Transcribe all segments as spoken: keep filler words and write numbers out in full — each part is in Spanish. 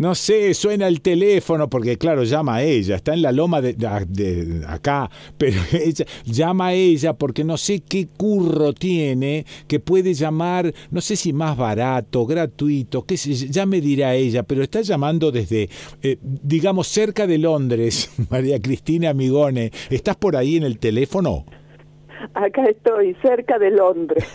no sé, suena el teléfono, porque claro, llama a ella, está en la loma de, de, de acá, pero ella, llama a ella porque no sé qué curro tiene, que puede llamar, no sé si más barato, gratuito, qué sé, ya me dirá ella, pero está llamando desde, eh, digamos, cerca de Londres. María Cristina Amigone, ¿estás por ahí en el teléfono? Acá estoy, cerca de Londres.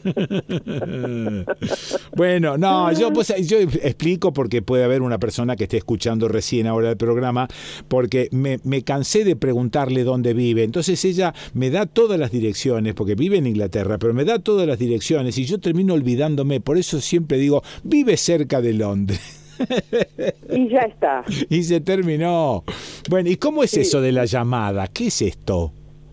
Bueno, no, yo, pues, yo explico porque puede haber una persona que esté escuchando recién ahora el programa, porque me, me cansé de preguntarle dónde vive. Entonces ella me da todas las direcciones, porque vive en Inglaterra, pero me da todas las direcciones y yo termino olvidándome. Por eso siempre digo, vive cerca de Londres. Y ya está. Y se terminó. Bueno, ¿y cómo es sí. eso de la llamada? ¿Qué es esto?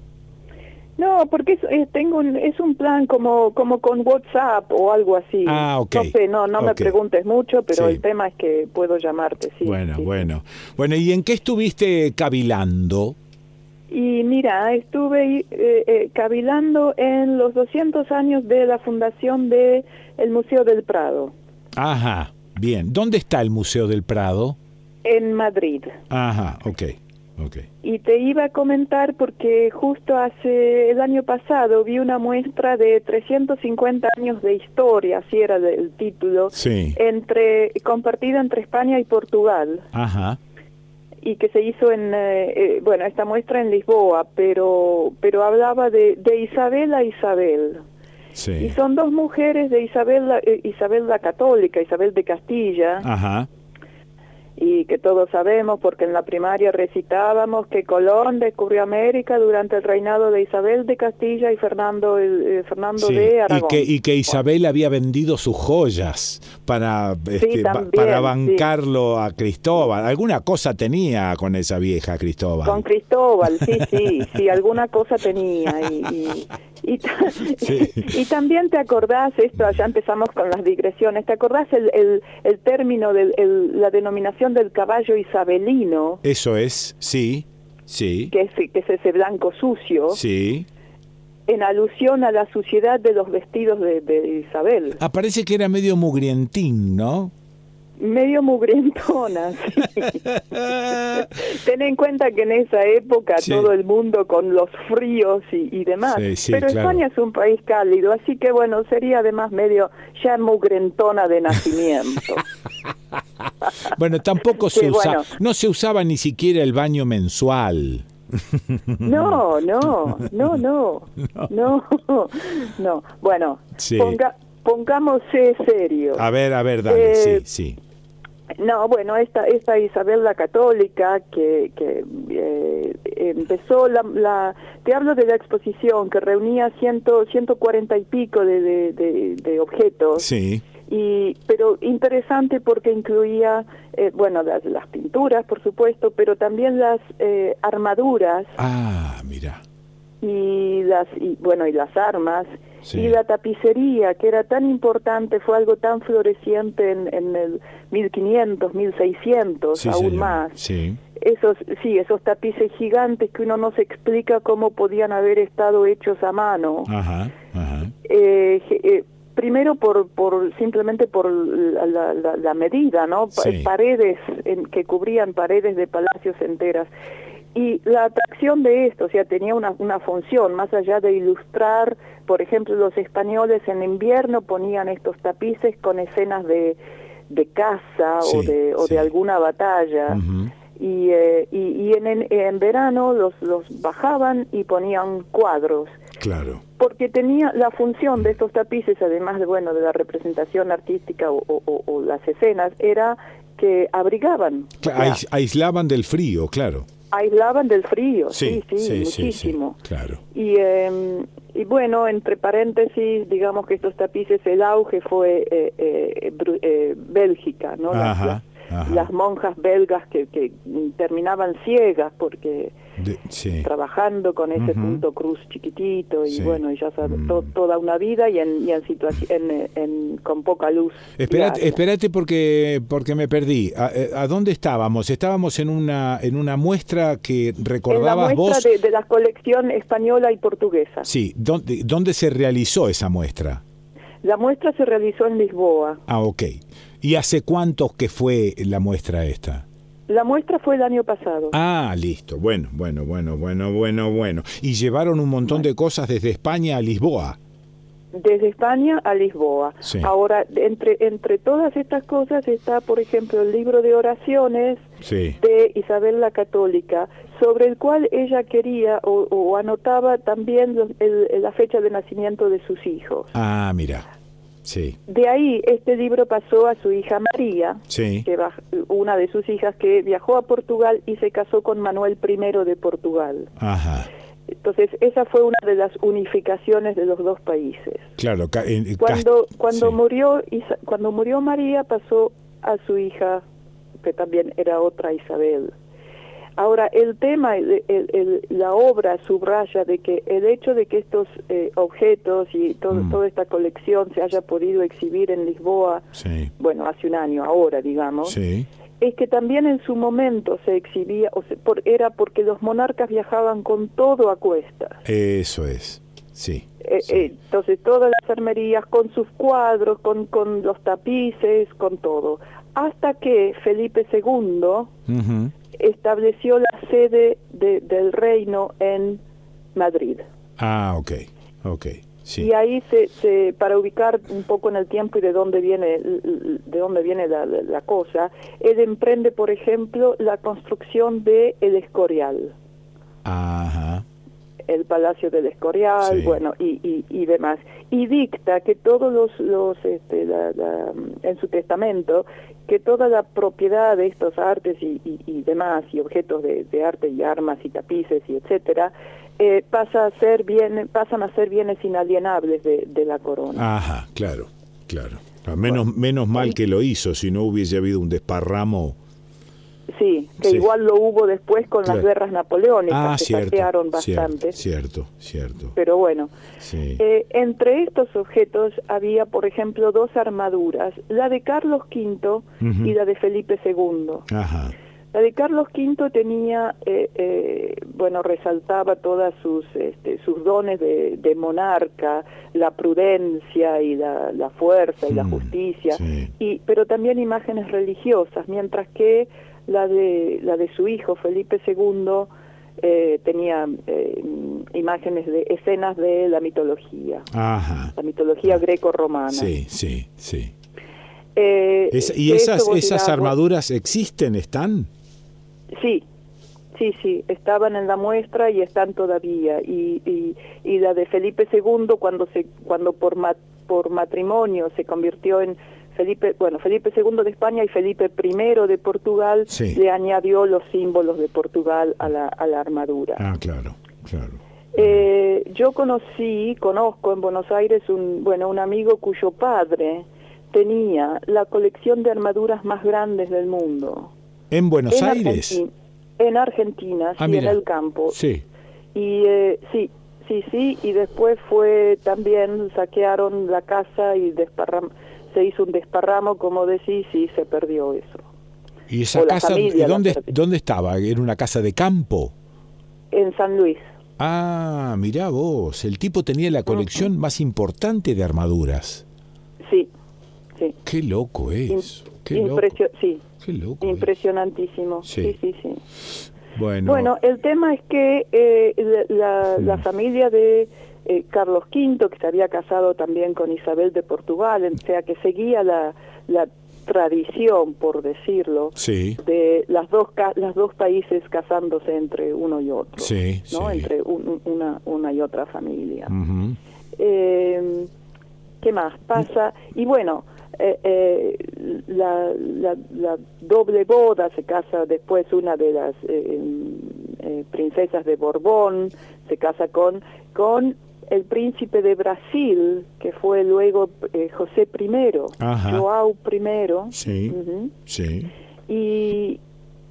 No, porque es, es, tengo un, es un plan como como con WhatsApp o algo así. Ah, ok. No sé, no, no okay. me preguntes mucho, pero sí. el tema es que puedo llamarte, sí. Bueno, sí, bueno. Sí. Bueno, ¿y en qué estuviste cavilando? Y mira, estuve eh, eh, cavilando en los doscientos años de la fundación de el Museo del Prado. Ajá, bien. ¿Dónde está el Museo del Prado? En Madrid. Ajá, ok. Okay. Y te iba a comentar porque justo hace el año pasado vi una muestra de trescientos cincuenta años de historia, así era el título, sí. entre compartida entre España y Portugal. Ajá. Y que se hizo en, eh, eh, bueno, esta muestra en Lisboa, pero pero hablaba de, de Isabel a Isabel. Sí. Y son dos mujeres de Isabel la, eh, Isabel la Católica, Isabel de Castilla. Ajá. Y que todos sabemos, porque en la primaria recitábamos que Colón descubrió América durante el reinado de Isabel de Castilla y Fernando eh, Fernando sí, de Aragón. Y que, y que Isabel bueno. había vendido sus joyas para, este, sí, también, para bancarlo sí. a Cristóbal. Alguna cosa tenía con esa vieja Cristóbal. Con Cristóbal, sí, sí, sí, alguna cosa tenía. Y, y, y, ta- sí. y, y también te acordás, esto ya empezamos con las digresiones, ¿te acordás el, el, el término, de la denominación del caballo isabelino? Eso es, sí, sí. Que es, que es ese blanco sucio. Sí. En alusión a la suciedad de los vestidos de, de Isabel. Ah, parece que era medio mugrientín, ¿no? Medio mugrientona, sí. Ten en cuenta que en esa época sí. todo el mundo con los fríos y, y demás, sí, sí, pero claro. España es un país cálido, así que bueno, sería además medio ya mugrientona de nacimiento. Bueno, tampoco se sí, usa, bueno. no se usaba ni siquiera el baño mensual. No, no, no, no, no, no. Bueno, sí. ponga, pongámosse serio. A ver, a ver, dale, eh, sí, sí. No, bueno, esta esta Isabel la Católica que que eh, empezó la, la te hablo de la exposición que reunía ciento ciento cuarenta y pico de de, de, de objetos. Sí. Y pero interesante porque incluía eh, bueno las las pinturas, por supuesto, pero también las eh, armaduras. Ah, mira. Y las y bueno y las armas. Sí. Y la tapicería, que era tan importante, fue algo tan floreciente en, en el mil quinientos, mil seiscientos, sí, aún señor. más. Sí. Esos, sí, esos tapices gigantes que uno no se explica cómo podían haber estado hechos a mano. Ajá, ajá. Eh, eh, primero por, por simplemente por la, la, la medida, ¿no? Sí. Paredes en, que cubrían paredes de palacios enteras. Y la atracción de esto, o sea, tenía una, una función, más allá de ilustrar, por ejemplo, los españoles en invierno ponían estos tapices con escenas de, de caza sí, o, de, o sí. de alguna batalla, uh-huh. y, eh, y, y en, en, en verano los, los bajaban y ponían cuadros. Claro. Porque tenía la función de estos tapices, además de, bueno, de la representación artística o, o, o las escenas, era que abrigaban. Claro, aislaban del frío, claro. Aislaban del frío, sí, sí, sí, sí muchísimo. Sí, sí, claro. Y, eh, y bueno, entre paréntesis, digamos que estos tapices, el auge fue eh, eh, eh, Bélgica, ¿no? Ajá, las, ajá. las monjas belgas que, que terminaban ciegas porque De, sí. trabajando con ese uh-huh. punto cruz chiquitito y sí. bueno, y ya sabes, mm. to, toda una vida y en, y en situación en, en, con poca luz. Espérate, espérate porque porque me perdí. ¿A, a dónde estábamos? Estábamos en una en una muestra que recordabas en la muestra vos de, de la colección española y portuguesa. Sí, ¿dónde dónde se realizó esa muestra? La muestra se realizó en Lisboa. Ah, ok. ¿Y hace cuánto que fue la muestra esta? La muestra fue el año pasado. Ah, listo. Bueno, bueno, bueno, bueno, bueno, bueno. Y llevaron un montón de cosas desde España a Lisboa. Desde España a Lisboa. Sí. Ahora, entre, entre todas estas cosas está, por ejemplo, el libro de oraciones Sí. de Isabel la Católica, sobre el cual ella quería o, o anotaba también los- el- la fecha de nacimiento de sus hijos. Ah, mira. Sí, De ahí este libro pasó a su hija María, sí. que va- una de sus hijas que viajó a Portugal y se casó con Manuel primero de Portugal. Ajá. Entonces esa fue una de las unificaciones de los dos países. Claro. ca- en- cas- Cuando cuando sí. murió Isa- cuando murió María pasó a su hija, que también era otra Isabel. Ahora, el tema, el- el- el- la obra subraya de que el hecho de que estos eh, objetos y todo, Mm. toda esta colección se haya podido exhibir en Lisboa, Sí, bueno, hace un año, ahora, digamos, sí. es que también en su momento se exhibía, o se- por, era porque los monarcas viajaban con todo a cuestas. Eso es. Sí. Eh, sí. eh, entonces, todas las armerías, con sus cuadros, con, con los tapices, con todo. Hasta que Felipe segundo Ujú. estableció la sede de- del reino en Madrid. Ah, ok. Ok. Sí. Y ahí se, se para ubicar un poco en el tiempo y de dónde viene de dónde viene la, la- la cosa, él emprende, por ejemplo, la construcción de el Escorial, Ajá. el Palacio del Escorial, Sí. bueno, y, y, y demás. Y dicta que todos los, los este, la- la- en su testamento, que toda la propiedad de estos artes y, y, y demás, y objetos de, de arte y armas y tapices y etcétera, eh, pasa a ser bien, pasan a ser bienes inalienables de, de la corona. Ajá, claro, claro. Ah, Menos, menos mal que lo hizo, si no hubiese habido un desparramo. Sí, que Sí. igual lo hubo después con Claro. las guerras napoleónicas, Ah, que cierto, saquearon cierto, bastante. cierto, cierto. Pero bueno, Sí. eh, entre estos objetos había, por ejemplo, dos armaduras, la de Carlos quinto Ujú. y la de Felipe segundo. Ajá. La de Carlos quinto tenía, eh, eh, bueno, resaltaba todas sus este, sus dones de, de monarca, la prudencia y la, la fuerza y la Mm, justicia, sí. y pero también imágenes religiosas, mientras que la de la de su hijo Felipe segundo eh, tenía eh, imágenes de escenas de la mitología, Ajá. la mitología greco-romana. Sí, sí, sí. Eh, Es- ¿Y de esas, esto vos esas dirás, armaduras existen, están? Sí, sí, sí, estaban en la muestra y están todavía. Y, y, y la de Felipe segundo, cuando se cuando por ma- por matrimonio se convirtió en Felipe, bueno, Felipe segundo de España y Felipe primero de Portugal, Sí. le añadió los símbolos de Portugal a la, a la armadura. Ah, claro, claro. Eh, yo conocí, conozco en Buenos Aires un, bueno, un amigo cuyo padre tenía la colección de armaduras más grandes del mundo. ¿En Buenos en Aires? Argentina, en Argentina, Ah, sí, mira. en el campo. Sí. Y eh, sí, sí, sí, y después fue también, saquearon la casa y desparram se hizo un desparramo, como decís, y se perdió eso. ¿Y esa O la casa familia la dónde, perdió. dónde estaba? ¿Era una casa de campo? En San Luis. Ah, mirá vos, el tipo tenía la colección más importante de armaduras. Sí, sí. Qué loco es. Im- Qué loco. impresio- sí, Qué loco es. impresionantísimo. Sí. Sí, sí, sí. Bueno, Bueno, el tema es que eh, la, la, la Mm. familia de eh, Carlos quinto, que se había casado también con Isabel de Portugal, o sea, que seguía la, la tradición, por decirlo, sí, de las dos ca- las dos países casándose entre uno y otro, sí, ¿no? sí. Entre un- una una y otra familia. Ujú. Eh, ¿Qué más pasa? Y bueno, eh, eh, la, la, la doble boda, se casa después una de las eh, eh, princesas de Borbón, se casa con, con el príncipe de Brasil, que fue luego eh, José primero, Ajá. João primero, Sí, ujú, sí. y,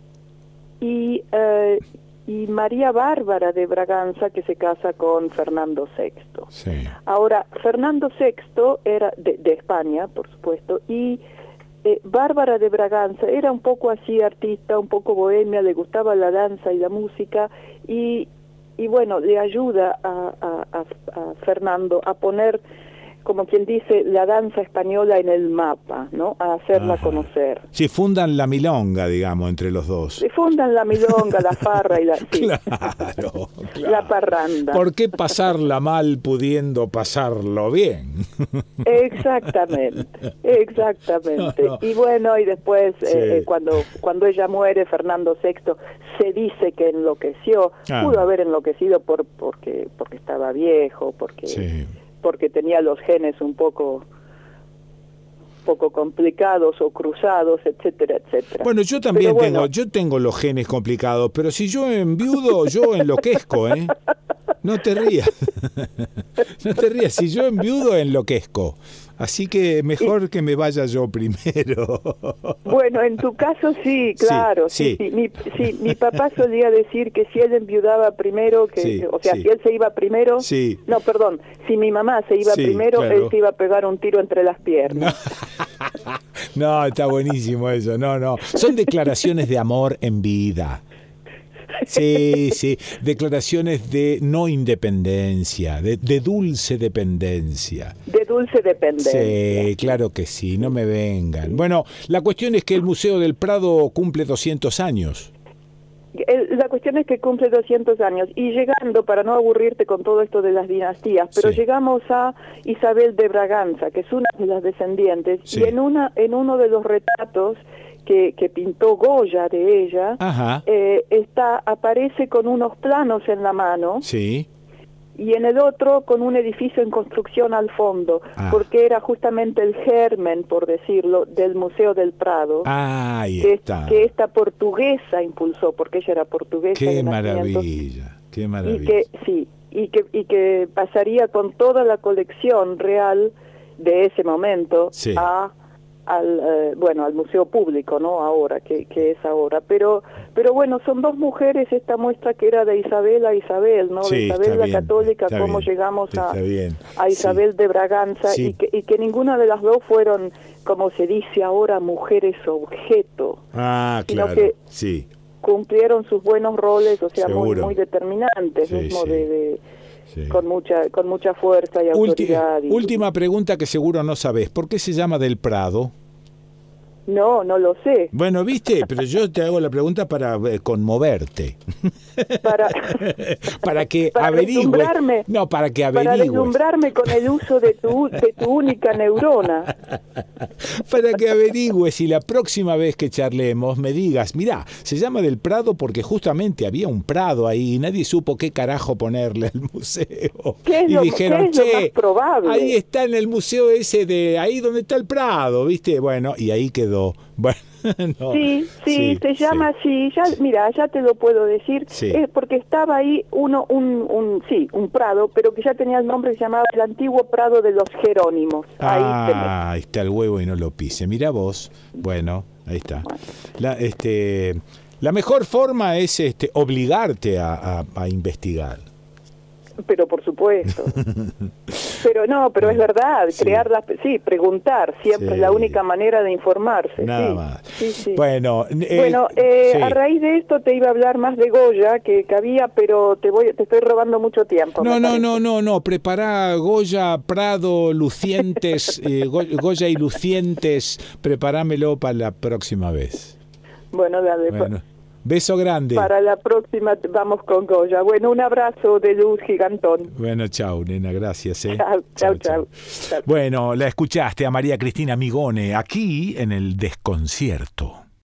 y, eh, y María Bárbara de Braganza, que se casa con Fernando sexto. Sí. Ahora, Fernando sexto era de, de España, por supuesto, y eh, Bárbara de Braganza era un poco así artista, un poco bohemia, le gustaba la danza y la música, y, y bueno, le ayuda a, a, a, a Fernando a poner como quien dice, la danza española en el mapa, ¿no? A hacerla Ajá. conocer. Sí, fundan la milonga, digamos, entre los dos. Se fundan la milonga, la farra y la, sí, Claro, claro. la parranda. ¿Por qué pasarla mal pudiendo pasarlo bien? Exactamente, exactamente. No, no. Y bueno, y después, Sí. eh, eh, cuando cuando ella muere, Fernando sexto, se dice que enloqueció. Ah. Pudo haber enloquecido por porque porque estaba viejo, porque Sí. porque tenía los genes un poco poco complicados o cruzados, etcétera, etcétera. Bueno, yo también Pero bueno, tengo, yo tengo los genes complicados, pero si yo enviudo, yo enloquezco, ¿eh? No te rías. No te rías, si yo enviudo, enloquezco. Así que mejor que me vaya yo primero. Bueno, en tu caso sí, claro. Sí, Sí, sí. sí. Mi, sí, mi papá solía decir que si él enviudaba primero, que, Sí, o sea, sí. si él se iba primero, Sí. no, perdón, si mi mamá se iba Sí, primero, claro. él se iba a pegar un tiro entre las piernas. No, está buenísimo eso. No, no. Son declaraciones de amor en vida. Sí, sí. Declaraciones de no independencia, de, de dulce dependencia. De dulce dependencia. Sí, claro que sí, no me vengan. Bueno, la cuestión es que el Museo del Prado cumple doscientos años. El- la cuestión es que cumple doscientos años y llegando, para no aburrirte con todo esto de las dinastías, pero Sí. llegamos a Isabel de Braganza, que es una de las descendientes, Sí. y en una en uno de los retratos que, que pintó Goya de ella, Ajá. eh, está aparece con unos planos en la mano Sí. y en el otro con un edificio en construcción al fondo, Ah. porque era justamente el germen, por decirlo, del Museo del Prado. Ahí Que, está. que esta portuguesa impulsó, porque ella era portuguesa. Qué de nacimiento, maravilla, qué y maravilla. que sí, y que y que pasaría con toda la colección real de ese momento Sí. a al eh, bueno al museo público, no ahora que, que es ahora, pero pero bueno, son dos mujeres esta muestra que era de Isabel a Isabel, no Sí, de Isabel está la bien, católica, está cómo bien, llegamos a está bien, a Isabel sí. de Braganza Sí. y que y que ninguna de las dos fueron, como se dice ahora, mujeres objeto, Ah, sino claro, que sí. cumplieron sus buenos roles, o sea, muy, Seguro. muy determinantes, Sí, mismo sí. de, de- Sí. con mucha con mucha fuerza y Ulti- autoridad. y- última pregunta que seguro no sabés. ¿Por qué se llama del Prado? No, no lo sé. Bueno, viste, pero yo te hago la pregunta para eh, conmoverte. Para, Para que para averigües. deslumbrarme. No, para que para averigües. deslumbrarme con el uso de tu de tu única neurona. Para que averigües y la próxima vez que charlemos me digas, mirá, se llama del Prado porque justamente había un prado ahí y nadie supo qué carajo ponerle al museo. ¿Qué es y lo- dijeron, qué es lo che, más probable? ahí está en el museo ese de ahí donde está el Prado, ¿viste? Bueno, y ahí quedó. Bueno, no. Sí, sí, se sí. llama así, ya, mira, ya te lo puedo decir, Sí. es porque estaba ahí uno, un, un, sí, un prado, pero que ya tenía el nombre, se llamaba el antiguo Prado de los Jerónimos. Ahí tenés. Ah, ahí está el huevo y no lo pise. Mira vos. Bueno, ahí está. La, este, la mejor forma es este, obligarte a, a, a investigar. Pero por supuesto. Pero no, pero es verdad, Sí. crear las, sí, preguntar, siempre Sí. es la única manera de informarse. Nada sí. más. Sí, sí. Bueno, eh, Bueno, eh, sí. a raíz de esto te iba a hablar más de Goya, que cabía, pero te voy, te estoy robando mucho tiempo. No, me no, parece. no, no, no. Prepará Goya, Prado, Lucientes, eh, Go- Goya y Lucientes. Preparámelo para la próxima vez. Bueno, dale. Bueno, beso grande. Para la próxima vamos con Goya. Bueno, un abrazo de luz gigantón. Bueno, chau, nena, gracias. ¿eh? Chau, chau, chau. Chau. Bueno, la escuchaste a María Cristina Migone aquí en El Desconcierto.